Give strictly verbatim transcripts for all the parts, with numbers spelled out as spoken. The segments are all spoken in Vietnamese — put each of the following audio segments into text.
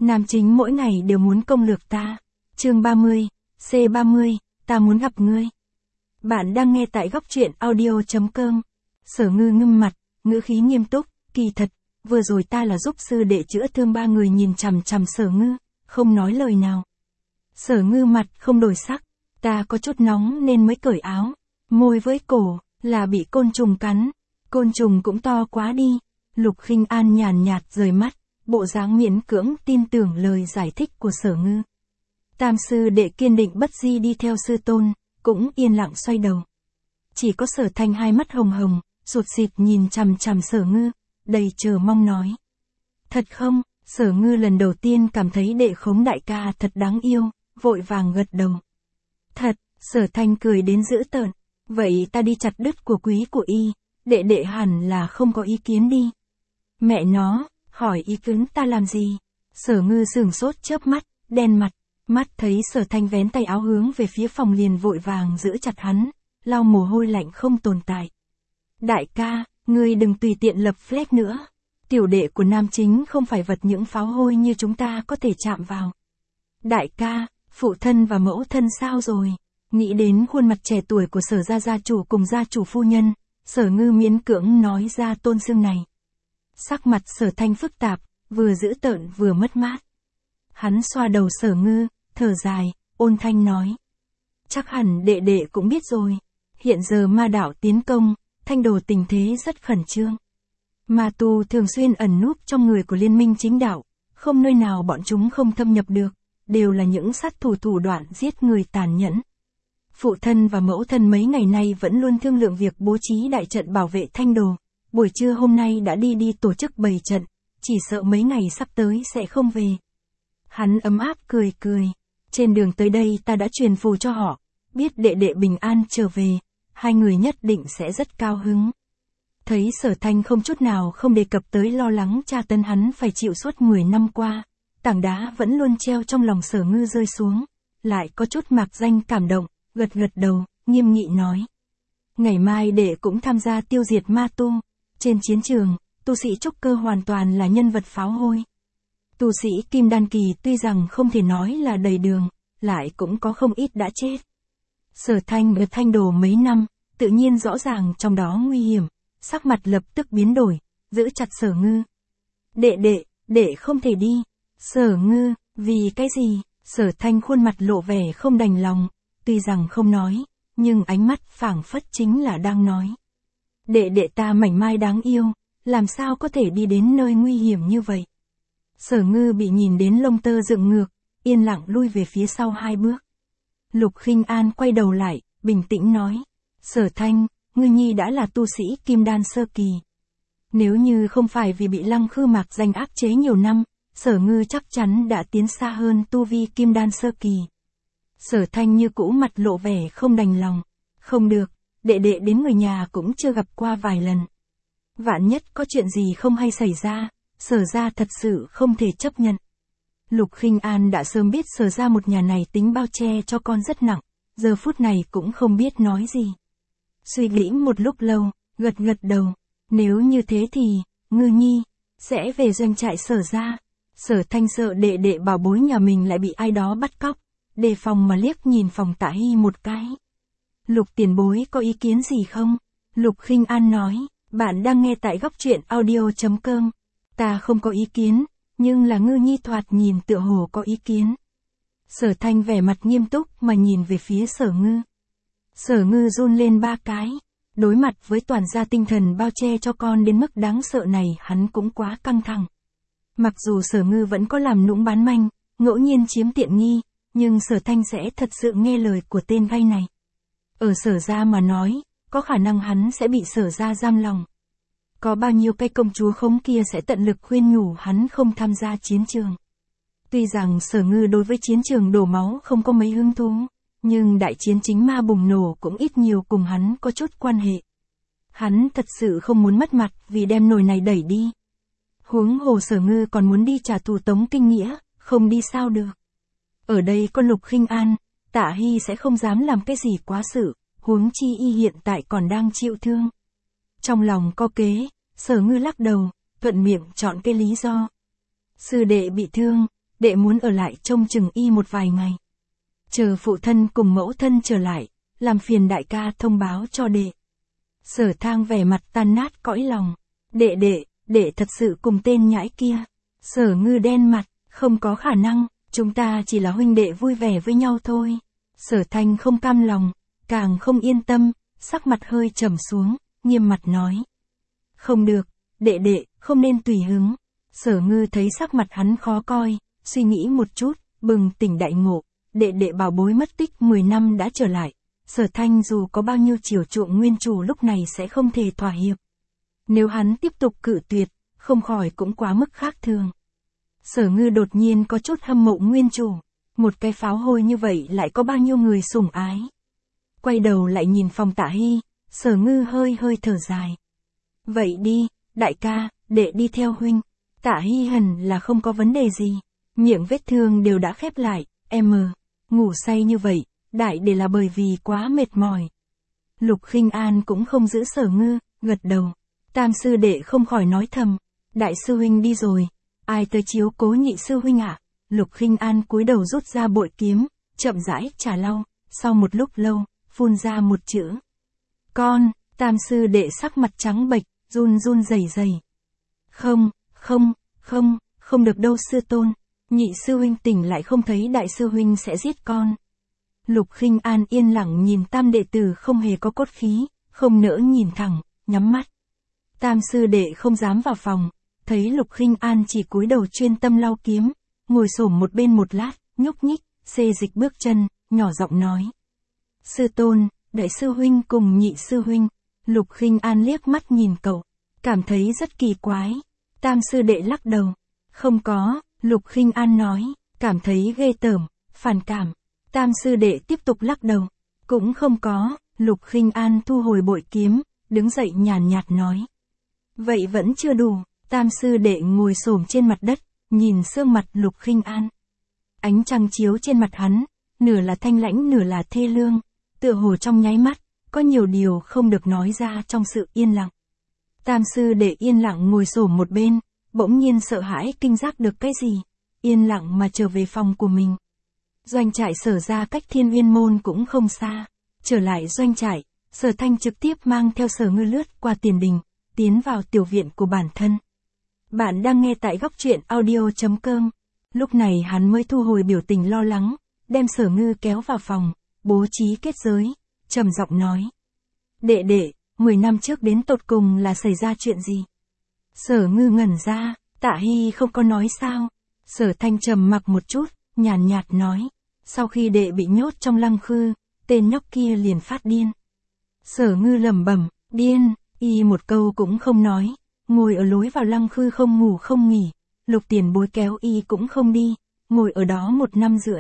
Nam chính mỗi ngày đều muốn công lược ta. Chương ba mươi, C ba mươi, ta muốn gặp ngươi. Bạn đang nghe tại góc truyện audio.com. Sở Ngư ngưng mặt, ngữ khí nghiêm túc, kỳ thật, vừa rồi ta là giúp sư đệ chữa thương. Ba người nhìn chằm chằm Sở Ngư, không nói lời nào. Sở Ngư mặt không đổi sắc, ta có chút nóng nên mới cởi áo, môi với cổ, là bị côn trùng cắn. Côn trùng cũng to quá đi. Lục Khinh An nhàn nhạt rời mắt, bộ dáng miễn cưỡng tin tưởng lời giải thích của Sở Ngư. Tam sư đệ kiên định bất di đi theo sư tôn, cũng yên lặng xoay đầu. Chỉ có Sở Thanh hai mắt hồng hồng, sụt sịt nhìn chằm chằm Sở Ngư, đầy chờ mong nói. Thật không? Sở Ngư lần đầu tiên cảm thấy đệ Khống đại ca thật đáng yêu, vội vàng gật đầu. Thật, Sở Thanh cười đến dữ tợn. Vậy ta đi chặt đứt của quý của y, đệ đệ hẳn là không có ý kiến đi. Mẹ nó, hỏi ý kiến ta làm gì? Sở Ngư sửng sốt chớp mắt, đen mặt, mắt thấy Sở Thanh vén tay áo hướng về phía phòng liền vội vàng giữ chặt hắn, lau mồ hôi lạnh không tồn tại. Đại ca, ngươi đừng tùy tiện lập flag nữa. Tiểu đệ của nam chính không phải vật những pháo hôi như chúng ta có thể chạm vào. Đại ca, phụ thân và mẫu thân sao rồi? Nghĩ đến khuôn mặt trẻ tuổi của Sở gia gia chủ cùng gia chủ phu nhân, Sở Ngư miễn cưỡng nói ra tôn xưng này. Sắc mặt Sở Thanh phức tạp, vừa dữ tợn vừa mất mát. Hắn xoa đầu Sở Ngư, thở dài, ôn thanh nói. Chắc hẳn đệ đệ cũng biết rồi. Hiện giờ ma đạo tiến công, Thanh Đồ tình thế rất khẩn trương. Ma tu thường xuyên ẩn núp trong người của liên minh chính đạo, không nơi nào bọn chúng không thâm nhập được, đều là những sát thủ thủ đoạn giết người tàn nhẫn. Phụ thân và mẫu thân mấy ngày nay vẫn luôn thương lượng việc bố trí đại trận bảo vệ Thanh Đồ. Buổi trưa hôm nay đã đi đi tổ chức bày trận, chỉ sợ mấy ngày sắp tới sẽ không về. Hắn ấm áp cười cười. Trên đường tới đây ta đã truyền phù cho họ, biết đệ đệ bình an trở về, hai người nhất định sẽ rất cao hứng. Thấy Sở Thanh không chút nào không đề cập tới lo lắng tra tấn hắn phải chịu suốt mười năm qua, tảng đá vẫn luôn treo trong lòng Sở Ngư rơi xuống, lại có chút mạc danh cảm động, gật gật đầu, nghiêm nghị nói. Ngày mai đệ cũng tham gia tiêu diệt ma tu. Trên chiến trường, tu sĩ trúc cơ hoàn toàn là nhân vật pháo hôi. Tu sĩ kim đan kỳ tuy rằng không thể nói là đầy đường, lại cũng có không ít đã chết. Sở Thanh ở Thanh Đồ mấy năm, tự nhiên rõ ràng trong đó nguy hiểm, sắc mặt lập tức biến đổi, giữ chặt Sở Ngư. Đệ đệ, đệ không thể đi. Sở Ngư, vì cái gì? Sở Thanh khuôn mặt lộ vẻ không đành lòng, tuy rằng không nói, nhưng ánh mắt phảng phất chính là đang nói. Đệ đệ ta mảnh mai đáng yêu, làm sao có thể đi đến nơi nguy hiểm như vậy? Sở Ngư bị nhìn đến lông tơ dựng ngược, yên lặng lui về phía sau hai bước. Lục Khinh An quay đầu lại, bình tĩnh nói. Sở Thanh, ngươi nhi đã là tu sĩ kim đan sơ kỳ. Nếu như không phải vì bị Lăng Khư Mạc Danh áp chế nhiều năm, Sở Ngư chắc chắn đã tiến xa hơn tu vi kim đan sơ kỳ. Sở Thanh như cũ mặt lộ vẻ không đành lòng. Không được, đệ đệ đến người nhà cũng chưa gặp qua vài lần. Vạn nhất có chuyện gì không hay xảy ra, Sở gia thật sự không thể chấp nhận. Lục Khinh An đã sớm biết Sở gia một nhà này tính bao che cho con rất nặng, giờ phút này cũng không biết nói gì. Suy nghĩ một lúc lâu, gật gật đầu. Nếu như thế thì, Ngư nhi, sẽ về doanh trại Sở gia. Sở Thanh sợ đệ đệ bảo bối nhà mình lại bị ai đó bắt cóc, đề phòng mà liếc nhìn phòng Tạ Hy một cái. Lục tiền bối có ý kiến gì không? Lục Khinh An nói, bạn đang nghe tại góc truyện audio.com. Ta không có ý kiến, nhưng là Ngư nhi thoạt nhìn tựa hồ có ý kiến. Sở Thanh vẻ mặt nghiêm túc mà nhìn về phía Sở Ngư. Sở Ngư run lên ba cái, đối mặt với toàn gia tinh thần bao che cho con đến mức đáng sợ này hắn cũng quá căng thẳng. Mặc dù Sở Ngư vẫn có làm nũng bán manh, ngẫu nhiên chiếm tiện nghi, nhưng Sở Thanh sẽ thật sự nghe lời của tên gay này. Ở Sở gia mà nói, có khả năng hắn sẽ bị Sở gia giam lòng. Có bao nhiêu cây công chúa khống kia sẽ tận lực khuyên nhủ hắn không tham gia chiến trường. Tuy rằng Sở Ngư đối với chiến trường đổ máu không có mấy hứng thú, nhưng đại chiến chính ma bùng nổ cũng ít nhiều cùng hắn có chút quan hệ. Hắn thật sự không muốn mất mặt vì đem nồi này đẩy đi. Huống hồ Sở Ngư còn muốn đi trả thù Tống Kinh Nghĩa, không đi sao được. Ở đây có Lục Khinh An, Tạ Hy sẽ không dám làm cái gì quá sự, huống chi y hiện tại còn đang chịu thương. Trong lòng có kế, Sở Ngư lắc đầu, thuận miệng chọn cái lý do. Sư đệ bị thương, đệ muốn ở lại trông chừng y một vài ngày. Chờ phụ thân cùng mẫu thân trở lại, làm phiền đại ca thông báo cho đệ. Sở Thang vẻ mặt tan nát cõi lòng. Đệ đệ, đệ thật sự cùng tên nhãi kia. Sở Ngư đen mặt, không có khả năng, chúng ta chỉ là huynh đệ vui vẻ với nhau thôi. Sở Thanh không cam lòng, càng không yên tâm, sắc mặt hơi trầm xuống, nghiêm mặt nói. Không được, đệ đệ, không nên tùy hứng. Sở Ngư thấy sắc mặt hắn khó coi, suy nghĩ một chút, bừng tỉnh đại ngộ, đệ đệ bảo bối mất tích mười năm đã trở lại. Sở Thanh dù có bao nhiêu chiều chuộng nguyên chủ lúc này sẽ không thể thỏa hiệp. Nếu hắn tiếp tục cự tuyệt, không khỏi cũng quá mức khác thường. Sở Ngư đột nhiên có chút hâm mộ nguyên chủ, một cái pháo hôi như vậy lại có bao nhiêu người sủng ái. Quay đầu lại nhìn phòng Tạ Hy, Sở Ngư hơi hơi thở dài. Vậy đi, đại ca, đệ đi theo huynh. Tạ Hy hẳn là không có vấn đề gì, miệng vết thương đều đã khép lại, em ngủ say như vậy, đại để là bởi vì quá mệt mỏi. Lục Khinh An cũng không giữ Sở Ngư, gật đầu. Tam sư đệ không khỏi nói thầm, đại sư huynh đi rồi, ai tới chiếu cố nhị sư huynh ạ? À? Lục Khinh An cúi đầu rút ra bội kiếm, chậm rãi trả lau, sau một lúc lâu, phun ra một chữ. Con, tam sư đệ sắc mặt trắng bệch, run run rẩy rẩy. Không, không, không, không được đâu sư tôn, nhị sư huynh tỉnh lại không thấy đại sư huynh sẽ giết con. Lục Khinh An yên lặng nhìn tam đệ tử không hề có cốt khí, không nỡ nhìn thẳng, nhắm mắt. Tam sư đệ không dám vào phòng, thấy Lục Khinh An chỉ cúi đầu chuyên tâm lau kiếm, ngồi xổm một bên một lát, nhúc nhích, xê dịch bước chân, nhỏ giọng nói. Sư tôn, đại sư huynh cùng nhị sư huynh. Lục Khinh An liếc mắt nhìn cậu, cảm thấy rất kỳ quái. Tam sư đệ lắc đầu. Không có, Lục Khinh An nói, cảm thấy ghê tởm, phản cảm. Tam sư đệ tiếp tục lắc đầu. Cũng không có, Lục Khinh An thu hồi bội kiếm, đứng dậy nhàn nhạt nói. Vậy vẫn chưa đủ, tam sư đệ ngồi xổm trên mặt đất, nhìn sương mặt Lục Khinh An. Ánh trăng chiếu trên mặt hắn, nửa là thanh lãnh nửa là thê lương, tựa hồ trong nháy mắt, có nhiều điều không được nói ra trong sự yên lặng. Tam sư đệ yên lặng ngồi xổm một bên, bỗng nhiên sợ hãi kinh giác được cái gì, yên lặng mà trở về phòng của mình. Doanh trại Sở ra cách Thiên Uyên Môn cũng không xa, trở lại doanh trại, Sở Thanh trực tiếp mang theo Sở Ngư lướt qua tiền đình, tiến vào tiểu viện của bản thân. Bạn đang nghe tại góc truyện audio chấm com. Lúc này hắn mới thu hồi biểu tình lo lắng, đem Sở Ngư kéo vào phòng, bố trí kết giới, trầm giọng nói. Đệ đệ, mười năm trước đến tột cùng là xảy ra chuyện gì? Sở Ngư ngẩn ra, Tạ Hy không có nói sao. Sở Thanh trầm mặc một chút, nhàn nhạt nói. Sau khi đệ bị nhốt trong lăng khư, tên nhóc kia liền phát điên. Sở Ngư lẩm bẩm, điên, y một câu cũng không nói, ngồi ở lối vào lăng khư không ngủ không nghỉ. Lục tiền bối kéo y cũng không đi, ngồi ở đó một năm rưỡi.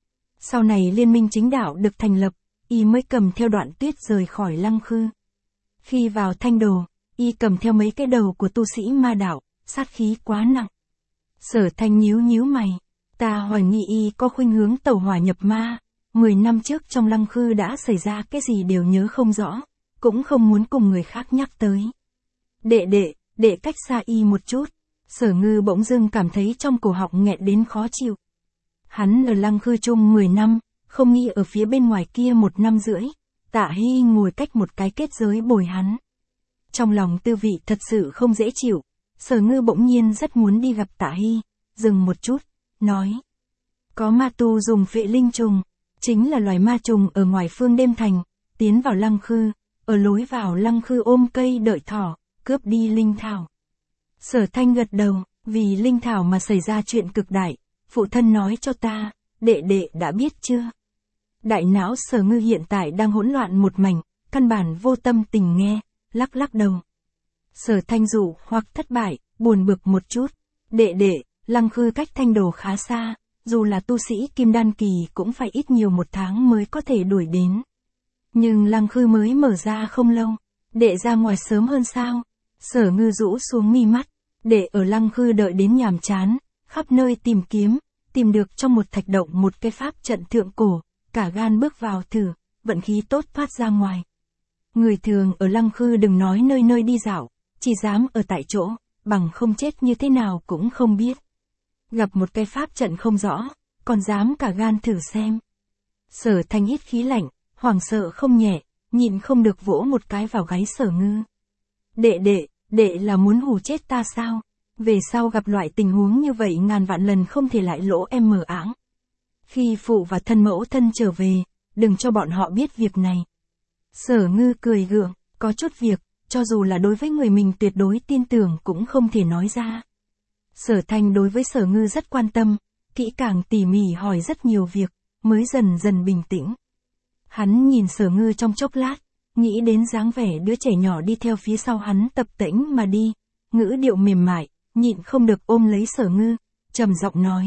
Sau này liên minh chính đạo được thành lập, y mới cầm theo Đoạn Tuyết rời khỏi lăng khư. Khi vào Thanh Đồ, y cầm theo mấy cái đầu của tu sĩ ma đạo, sát khí quá nặng. Sở Thanh nhíu nhíu mày, ta hoài nghi y có khuynh hướng tẩu hỏa nhập ma, mười năm trước trong lăng khư đã xảy ra cái gì đều nhớ không rõ, cũng không muốn cùng người khác nhắc tới. Đệ đệ, đệ cách xa y một chút. Sở Ngư bỗng dưng cảm thấy trong cổ họng nghẹn đến khó chịu. Hắn ở lăng khư chung mười năm, không nghĩ ở phía bên ngoài kia một năm rưỡi, Tạ Hy ngồi cách một cái kết giới bồi hắn. Trong lòng tư vị thật sự không dễ chịu, Sở Ngư bỗng nhiên rất muốn đi gặp Tạ Hy, dừng một chút, nói. Có ma tu dùng phệ linh trùng, chính là loài ma trùng ở ngoài phương đêm thành, tiến vào lăng khư, ở lối vào lăng khư ôm cây đợi thỏ, cướp đi linh thảo. Sở Thanh gật đầu, vì linh thảo mà xảy ra chuyện cực đại, phụ thân nói cho ta, đệ đệ đã biết chưa? Đại não Sở Ngư hiện tại đang hỗn loạn một mảnh, căn bản vô tâm tình nghe, lắc lắc đầu. Sở Thanh dụ hoặc thất bại, buồn bực một chút, đệ đệ, lăng khư cách Thanh Đồ khá xa, dù là tu sĩ kim đan kỳ cũng phải ít nhiều một tháng mới có thể đuổi đến. Nhưng lăng khư mới mở ra không lâu, đệ ra ngoài sớm hơn sao? Sở Ngư rũ xuống mi mắt, để ở lăng khư đợi đến nhàm chán, khắp nơi tìm kiếm, tìm được trong một thạch động một cái pháp trận thượng cổ, cả gan bước vào thử, vận khí tốt thoát ra ngoài. Người thường ở lăng khư đừng nói nơi nơi đi dạo, chỉ dám ở tại chỗ, bằng không chết như thế nào cũng không biết. gặp một cái pháp trận không rõ, còn dám cả gan thử xem. Sở Thanh hít khí lạnh, hoảng sợ không nhẹ, nhịn không được vỗ một cái vào gáy Sở Ngư. Đệ đệ, đệ là muốn hù chết ta sao? Về sau gặp loại tình huống như vậy ngàn vạn lần không thể lại lỗ em mờ áng. Khi phụ và thân mẫu thân trở về, đừng cho bọn họ biết việc này. Sở Ngư cười gượng, có chút việc, cho dù là đối với người mình tuyệt đối tin tưởng cũng không thể nói ra. Sở Thanh đối với Sở Ngư rất quan tâm, kỹ càng tỉ mỉ hỏi rất nhiều việc, mới dần dần bình tĩnh. Hắn nhìn Sở Ngư trong chốc lát, nghĩ đến dáng vẻ đứa trẻ nhỏ đi theo phía sau hắn tập tễnh mà đi, ngữ điệu mềm mại, nhịn không được ôm lấy Sở Ngư, trầm giọng nói.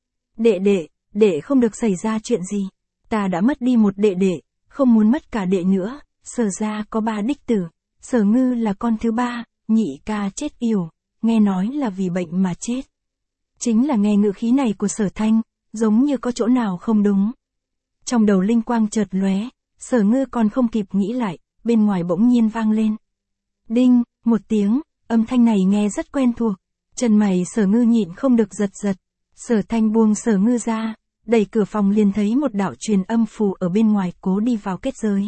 Đệ đệ, đệ không được xảy ra chuyện gì, ta đã mất đi một đệ đệ, không muốn mất cả đệ nữa, Sở gia có ba đích tử, Sở Ngư là con thứ ba, nhị ca chết yểu, nghe nói là vì bệnh mà chết. Chính là nghe ngữ khí này của Sở Thanh, giống như có chỗ nào không đúng. Trong đầu linh quang chợt lóe, Sở Ngư còn không kịp nghĩ lại, bên ngoài bỗng nhiên vang lên. Đinh, một tiếng, âm thanh này nghe rất quen thuộc, chân mày Sở Ngư nhịn không được giật giật. Sở Thanh buông Sở Ngư ra, đẩy cửa phòng liền thấy một đạo truyền âm phù ở bên ngoài cố đi vào kết giới.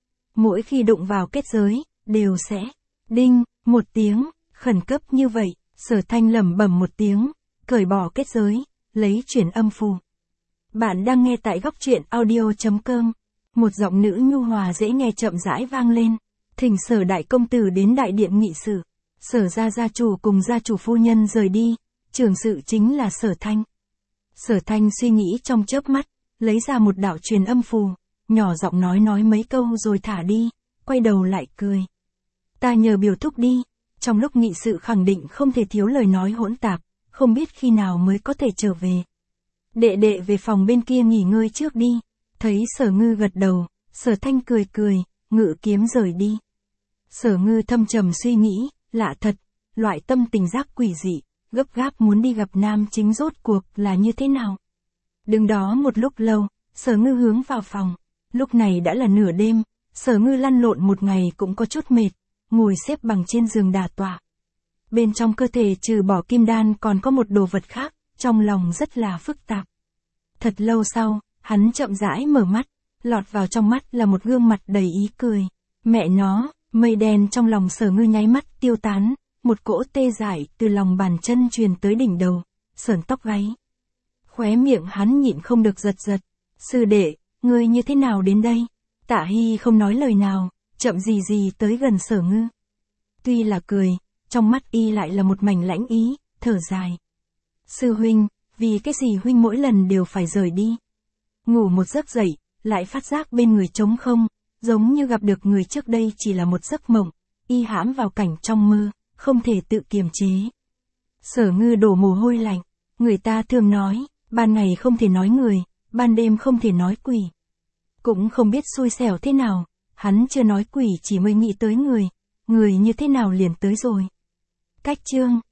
Mỗi khi đụng vào kết giới, đều sẽ, đinh, một tiếng, khẩn cấp như vậy, Sở Thanh lẩm bẩm một tiếng, cởi bỏ kết giới, lấy truyền âm phù. Bạn đang nghe tại góc truyện audio chấm com. Một giọng nữ nhu hòa dễ nghe chậm rãi vang lên. Thỉnh Sở đại công tử đến đại điện nghị sự. Sở gia gia chủ cùng gia chủ phu nhân rời đi, trưởng sự chính là Sở Thanh. Sở Thanh suy nghĩ trong chớp mắt, lấy ra một đạo truyền âm phù, nhỏ giọng nói nói mấy câu rồi thả đi, quay đầu lại cười. Ta nhờ biểu thúc đi, trong lúc nghị sự khẳng định không thể thiếu lời nói hỗn tạp, không biết khi nào mới có thể trở về. Đệ đệ về phòng bên kia nghỉ ngơi trước đi. Thấy Sở Ngư gật đầu, Sở Thanh cười cười, ngự kiếm rời đi. Sở Ngư thâm trầm suy nghĩ, lạ thật, loại tâm tình giác quỷ dị, gấp gáp muốn đi gặp nam chính rốt cuộc là như thế nào. Đứng đó một lúc lâu, Sở Ngư hướng vào phòng, lúc này đã là nửa đêm, Sở Ngư lăn lộn một ngày cũng có chút mệt, ngồi xếp bằng trên giường đả tọa. Bên trong cơ thể trừ bỏ kim đan còn có một đồ vật khác, trong lòng rất là phức tạp. Thật lâu sau, hắn chậm rãi mở mắt, lọt vào trong mắt là một gương mặt đầy ý cười. Mẹ nó, mây đen trong lòng Sở Ngư nháy mắt tiêu tán, một cỗ tê dại từ lòng bàn chân truyền tới đỉnh đầu, sởn tóc gáy. Khóe miệng hắn nhịn không được giật giật. Sư đệ, ngươi như thế nào đến đây? Tạ Hy không nói lời nào, chậm gì gì tới gần Sở Ngư. Tuy là cười, trong mắt y lại là một mảnh lãnh ý, thở dài. Sư huynh, vì cái gì huynh mỗi lần đều phải rời đi? Ngủ một giấc dậy, lại phát giác bên người trống không, giống như gặp được người trước đây chỉ là một giấc mộng, y hãm vào cảnh trong mơ, không thể tự kiềm chế. Sở Ngư đổ mồ hôi lạnh, người ta thường nói, ban ngày không thể nói người, ban đêm không thể nói quỷ. Cũng không biết xui xẻo thế nào, hắn chưa nói quỷ chỉ mới nghĩ tới người, người như thế nào liền tới rồi. Cách chương